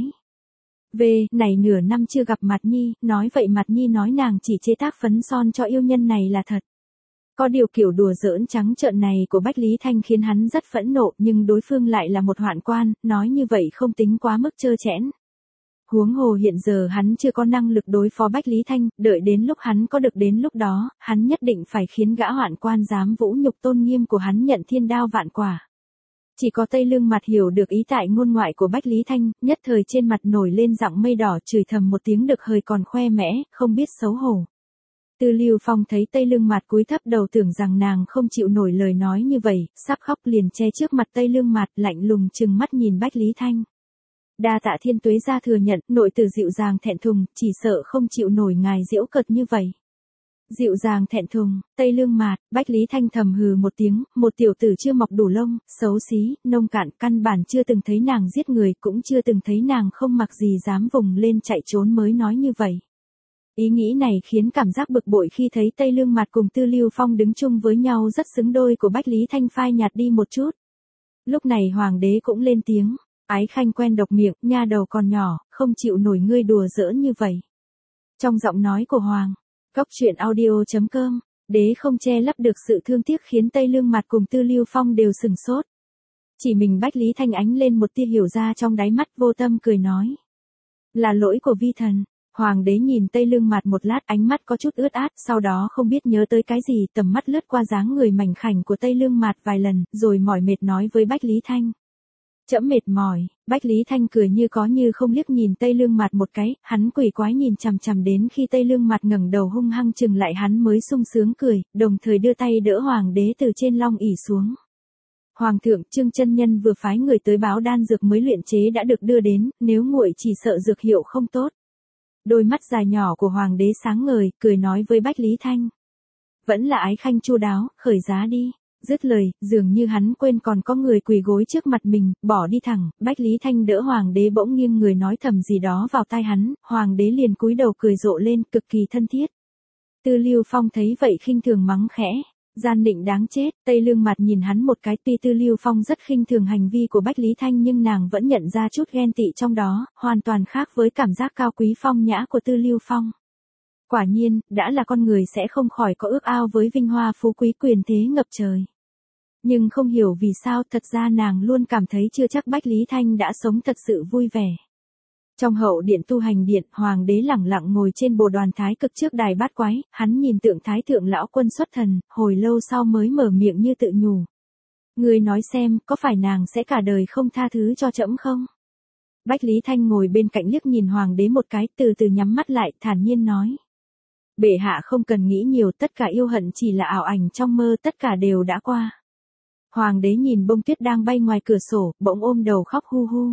Về, này nửa năm chưa gặp Mặt Nhi, nói vậy Mặt Nhi nói nàng chỉ chế tác phấn son cho yêu nhân này là thật. Có điều kiểu đùa giỡn trắng trợn này của Bách Lý Thanh khiến hắn rất phẫn nộ, nhưng đối phương lại là một hoạn quan, nói như vậy không tính quá mức trơ trẽn. Huống hồ hiện giờ hắn chưa có năng lực đối phó Bách Lý Thanh, đợi đến lúc hắn có được đến lúc đó, hắn nhất định phải khiến gã hoạn quan dám vũ nhục tôn nghiêm của hắn nhận thiên đao vạn quả. Chỉ có Tây Lương Mặt hiểu được ý tại ngôn ngoại của Bách Lý Thanh, nhất thời trên mặt nổi lên giọng mây đỏ, chửi thầm một tiếng được hơi còn khoe mẽ, không biết xấu hổ. Tư Lưu Phong thấy Tây Lương Mặt cúi thấp đầu tưởng rằng nàng không chịu nổi lời nói như vậy, sắp khóc liền che trước mặt Tây Lương Mặt, lạnh lùng trừng mắt nhìn Bách Lý Thanh. Đa tạ Thiên Tuế gia thừa nhận, nội tử dịu dàng thẹn thùng, chỉ sợ không chịu nổi ngài giễu cợt như vậy. Dịu dàng thẹn thùng, Tây Lương Mạt, Bách Lý Thanh thầm hừ một tiếng, một tiểu tử chưa mọc đủ lông, xấu xí, nông cạn, căn bản chưa từng thấy nàng giết người, cũng chưa từng thấy nàng không mặc gì dám vùng lên chạy trốn mới nói như vậy. Ý nghĩ này khiến cảm giác bực bội khi thấy Tây Lương Mạt cùng Tư Lưu Phong đứng chung với nhau rất xứng đôi của Bách Lý Thanh phai nhạt đi một chút. Lúc này hoàng đế cũng lên tiếng. Ái Khanh quen độc miệng, nha đầu còn nhỏ, không chịu nổi ngươi đùa giỡn như vậy. Trong giọng nói của Hoàng, Cốc truyện audio chấm com, đế không che lấp được sự thương tiếc khiến Tây Lương Mặt cùng Tư Lưu Phong đều sừng sốt. Chỉ mình Bách Lý Thanh ánh lên một tia hiểu ra trong đáy mắt, vô tâm cười nói. Là lỗi của vi thần. Hoàng đế nhìn Tây Lương Mặt một lát, ánh mắt có chút ướt át, sau đó không biết nhớ tới cái gì, tầm mắt lướt qua dáng người mảnh khảnh của Tây Lương Mặt vài lần, rồi mỏi mệt nói với Bách Lý Thanh. Trẫm mệt mỏi. Bách Lý Thanh cười như có như không liếc nhìn Tây Lương Mặt một cái, hắn quỷ quái nhìn chằm chằm đến khi Tây Lương Mặt ngẩng đầu hung hăng chừng lại hắn mới sung sướng cười, đồng thời đưa tay đỡ hoàng đế từ trên long ỷ xuống. Hoàng thượng, Trương chân nhân vừa phái người tới báo đan dược mới luyện chế đã được đưa đến, nếu nguội chỉ sợ dược hiệu không tốt. Đôi mắt dài nhỏ của hoàng đế sáng ngời, cười nói với Bách Lý Thanh. Vẫn là Ái Khanh chu đáo, khởi giá đi. Dứt lời, dường như hắn quên còn có người quỳ gối trước mặt mình, bỏ đi thẳng, Bách Lý Thanh đỡ hoàng đế bỗng nghiêng người nói thầm gì đó vào tai hắn, hoàng đế liền cúi đầu cười rộ lên, cực kỳ thân thiết. Tư Lưu Phong thấy vậy khinh thường mắng khẽ, gian định đáng chết, Tây Lương Mặt nhìn hắn một cái, tuy Tư Lưu Phong rất khinh thường hành vi của Bách Lý Thanh nhưng nàng vẫn nhận ra chút ghen tị trong đó, hoàn toàn khác với cảm giác cao quý phong nhã của Tư Lưu Phong. Quả nhiên, đã là con người sẽ không khỏi có ước ao với vinh hoa phú quý quyền thế ngập trời. Nhưng không hiểu vì sao, thật ra nàng luôn cảm thấy chưa chắc Bách Lý Thanh đã sống thật sự vui vẻ. Trong hậu điện tu hành điện, hoàng đế lẳng lặng ngồi trên bồ đoàn thái cực trước đài bát quái, hắn nhìn tượng thái thượng lão quân xuất thần, hồi lâu sau mới mở miệng như tự nhủ. Người nói xem, có phải nàng sẽ cả đời không tha thứ cho trẫm không? Bách Lý Thanh ngồi bên cạnh liếc nhìn hoàng đế một cái, từ từ nhắm mắt lại, thản nhiên nói. Bệ hạ không cần nghĩ nhiều, tất cả yêu hận chỉ là ảo ảnh trong mơ, tất cả đều đã qua. Hoàng đế nhìn bông tuyết đang bay ngoài cửa sổ, bỗng ôm đầu khóc hu hu.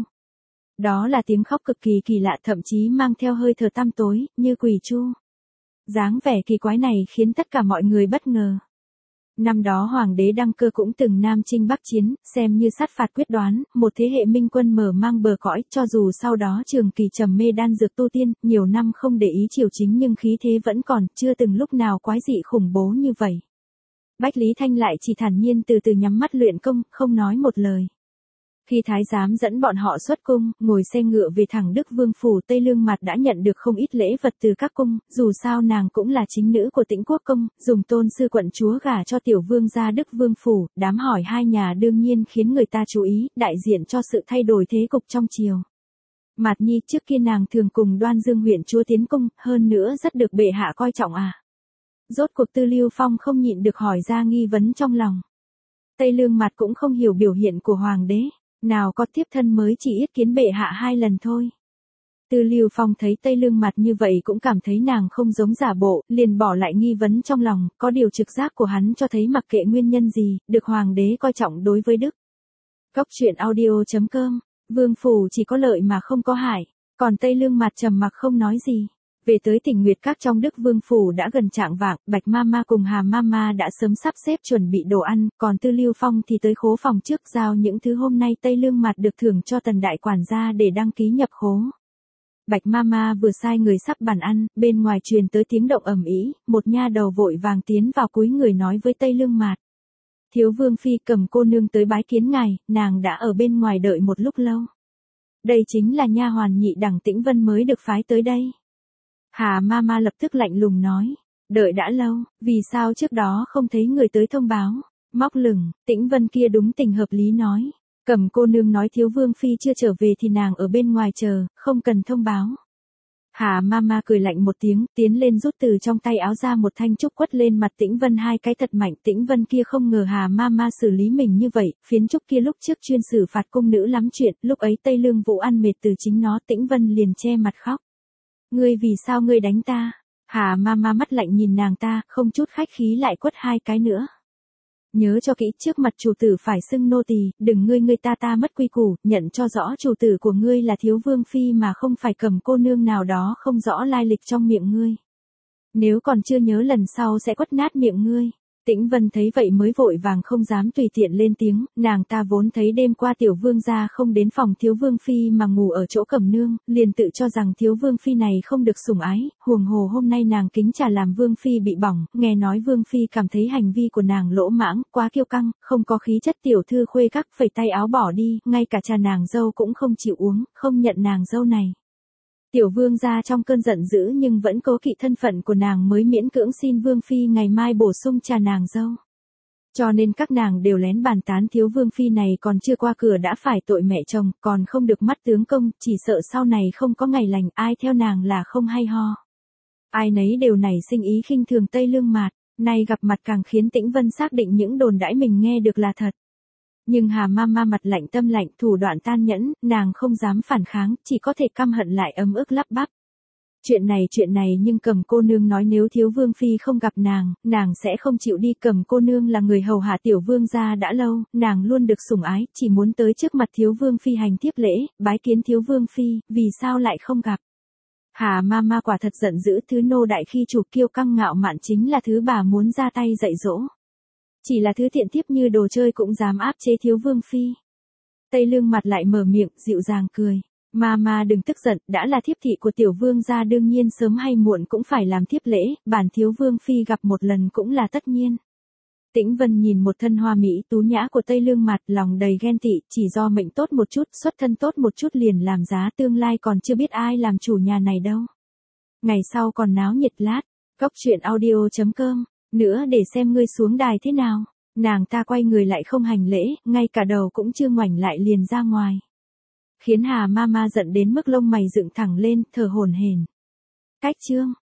Đó là tiếng khóc cực kỳ kỳ lạ, thậm chí mang theo hơi thở tăm tối, như quỷ chu. Dáng vẻ kỳ quái này khiến tất cả mọi người bất ngờ. Năm đó hoàng đế Đăng Cơ cũng từng nam chinh bắc chiến, xem như sát phạt quyết đoán, một thế hệ minh quân mở mang bờ cõi, cho dù sau đó trường kỳ trầm mê đan dược tu tiên, nhiều năm không để ý triều chính nhưng khí thế vẫn còn, chưa từng lúc nào quái dị khủng bố như vậy. Bách Lý Thanh lại chỉ thản nhiên từ từ nhắm mắt luyện công, không nói một lời. Khi thái giám dẫn bọn họ xuất cung, ngồi xe ngựa về thẳng Đức Vương phủ, Tây Lương Mặt đã nhận được không ít lễ vật từ các cung, dù sao nàng cũng là chính nữ của Tĩnh Quốc công, dùng tôn sư quận chúa gả cho tiểu vương gia Đức Vương phủ, đám hỏi hai nhà đương nhiên khiến người ta chú ý, đại diện cho sự thay đổi thế cục trong triều. Mạt Nhi trước kia nàng thường cùng Đoan Dương huyện chúa tiến cung, hơn nữa rất được bệ hạ coi trọng à. Rốt cuộc Tư Lưu Phong không nhịn được hỏi ra nghi vấn trong lòng. Tây Lương Mạt cũng không hiểu biểu hiện của hoàng đế, nào có tiếp thân mới chỉ yết kiến bệ hạ hai lần thôi. Tư Lưu Phong thấy Tây Lương Mạt như vậy cũng cảm thấy nàng không giống giả bộ, liền bỏ lại nghi vấn trong lòng, có điều trực giác của hắn cho thấy mặc kệ nguyên nhân gì, được hoàng đế coi trọng đối với Đức. Cốc truyện audio chấm com, Vương phủ chỉ có lợi mà không có hại, còn Tây Lương Mạt trầm mặc không nói gì. Về tới Tỉnh Nguyệt Các trong Đức Vương phủ đã gần trạng vạng, Bạch Mama cùng Hà Mama đã sớm sắp xếp chuẩn bị đồ ăn, còn Tư Lưu Phong thì tới khố phòng trước giao những thứ hôm nay Tây Lương Mạt được thưởng cho Tần đại quản gia để đăng ký nhập khố. Bạch Mama vừa sai người sắp bàn ăn, bên ngoài truyền tới tiếng động ầm ĩ, một nha đầu vội vàng tiến vào cúi người nói với Tây Lương Mạt: "Thiếu vương phi cầm cô nương tới bái kiến ngài, nàng đã ở bên ngoài đợi một lúc lâu." Đây chính là nha hoàn nhị đẳng Tĩnh Vân mới được phái tới đây. Hà Mama lập tức lạnh lùng nói: "Đợi đã lâu, vì sao trước đó không thấy người tới thông báo?" Móc lửng, Tĩnh Vân kia đúng tình hợp lý nói: "Cầm cô nương nói thiếu vương phi chưa trở về thì nàng ở bên ngoài chờ, không cần thông báo." Hà Mama cười lạnh một tiếng, tiến lên rút từ trong tay áo ra một thanh trúc quất lên mặt Tĩnh Vân hai cái thật mạnh. Tĩnh Vân kia không ngờ Hà Mama xử lý mình như vậy, phiến trúc kia lúc trước chuyên xử phạt cung nữ lắm chuyện, lúc ấy Tây Lương Vũ ăn mệt từ chính nó. Tĩnh Vân liền che mặt khóc: "Ngươi vì sao ngươi đánh ta?" Hà Mama mắt lạnh nhìn nàng ta, không chút khách khí lại quất hai cái nữa. "Nhớ cho kỹ, trước mặt chủ tử phải xưng nô tỳ, đừng ngươi ngươi ta ta mất quy củ, nhận cho rõ chủ tử của ngươi là thiếu vương phi mà không phải cầm cô nương nào đó không rõ lai lịch trong miệng ngươi. Nếu còn chưa nhớ lần sau sẽ quất nát miệng ngươi." Tĩnh Vân thấy vậy mới vội vàng không dám tùy tiện lên tiếng, nàng ta vốn thấy đêm qua tiểu vương gia không đến phòng thiếu vương phi mà ngủ ở chỗ Cẩm Nương, liền tự cho rằng thiếu vương phi này không được sủng ái, huống hồ hôm nay nàng kính trà làm vương phi bị bỏng, nghe nói vương phi cảm thấy hành vi của nàng lỗ mãng, quá kiêu căng, không có khí chất tiểu thư khuê các, phẩy tay áo bỏ đi, ngay cả trà nàng dâu cũng không chịu uống, không nhận nàng dâu này. Tiểu vương gia trong cơn giận dữ nhưng vẫn cố kỵ thân phận của nàng mới miễn cưỡng xin vương phi ngày mai bổ sung trà nàng dâu. Cho nên các nàng đều lén bàn tán thiếu vương phi này còn chưa qua cửa đã phải tội mẹ chồng, còn không được mắt tướng công, chỉ sợ sau này không có ngày lành, ai theo nàng là không hay ho. Ai nấy đều nảy sinh ý khinh thường Tây Lương Mạt, nay gặp mặt càng khiến Tĩnh Vân xác định những đồn đãi mình nghe được là thật. Nhưng Hà Mama mặt lạnh tâm lạnh, thủ đoạn tan nhẫn, nàng không dám phản kháng, chỉ có thể căm hận lại ấm ức lắp bắp: "Chuyện này chuyện này nhưng Cầm cô nương nói nếu thiếu vương phi không gặp nàng, nàng sẽ không chịu đi. Cầm cô nương là người hầu hạ tiểu vương gia đã lâu, nàng luôn được sủng ái, chỉ muốn tới trước mặt thiếu vương phi hành tiếp lễ, bái kiến thiếu vương phi, vì sao lại không gặp?" Hà Mama quả thật giận dữ, thứ nô đại khi chủ kiêu căng ngạo mạn chính là thứ bà muốn ra tay dạy dỗ. Chỉ là thứ tiện tiếp như đồ chơi cũng dám áp chế thiếu vương phi. Tây Lương Mạt lại mở miệng, dịu dàng cười: "Mama đừng tức giận, đã là thiếp thị của tiểu vương gia đương nhiên sớm hay muộn cũng phải làm thiếp lễ, bản thiếu vương phi gặp một lần cũng là tất nhiên." Tĩnh Vân nhìn một thân hoa mỹ tú nhã của Tây Lương Mạt, lòng đầy ghen tị, chỉ do mệnh tốt một chút, xuất thân tốt một chút liền làm giá, tương lai còn chưa biết ai làm chủ nhà này đâu. Ngày sau còn náo nhiệt lát. Cốc truyện audio chấm com, nữa để xem ngươi xuống đài thế nào. Nàng ta quay người lại không hành lễ, ngay cả đầu cũng chưa ngoảnh lại liền ra ngoài. Khiến Hà Mama giận đến mức lông mày dựng thẳng lên, thở hổn hển. Cách chương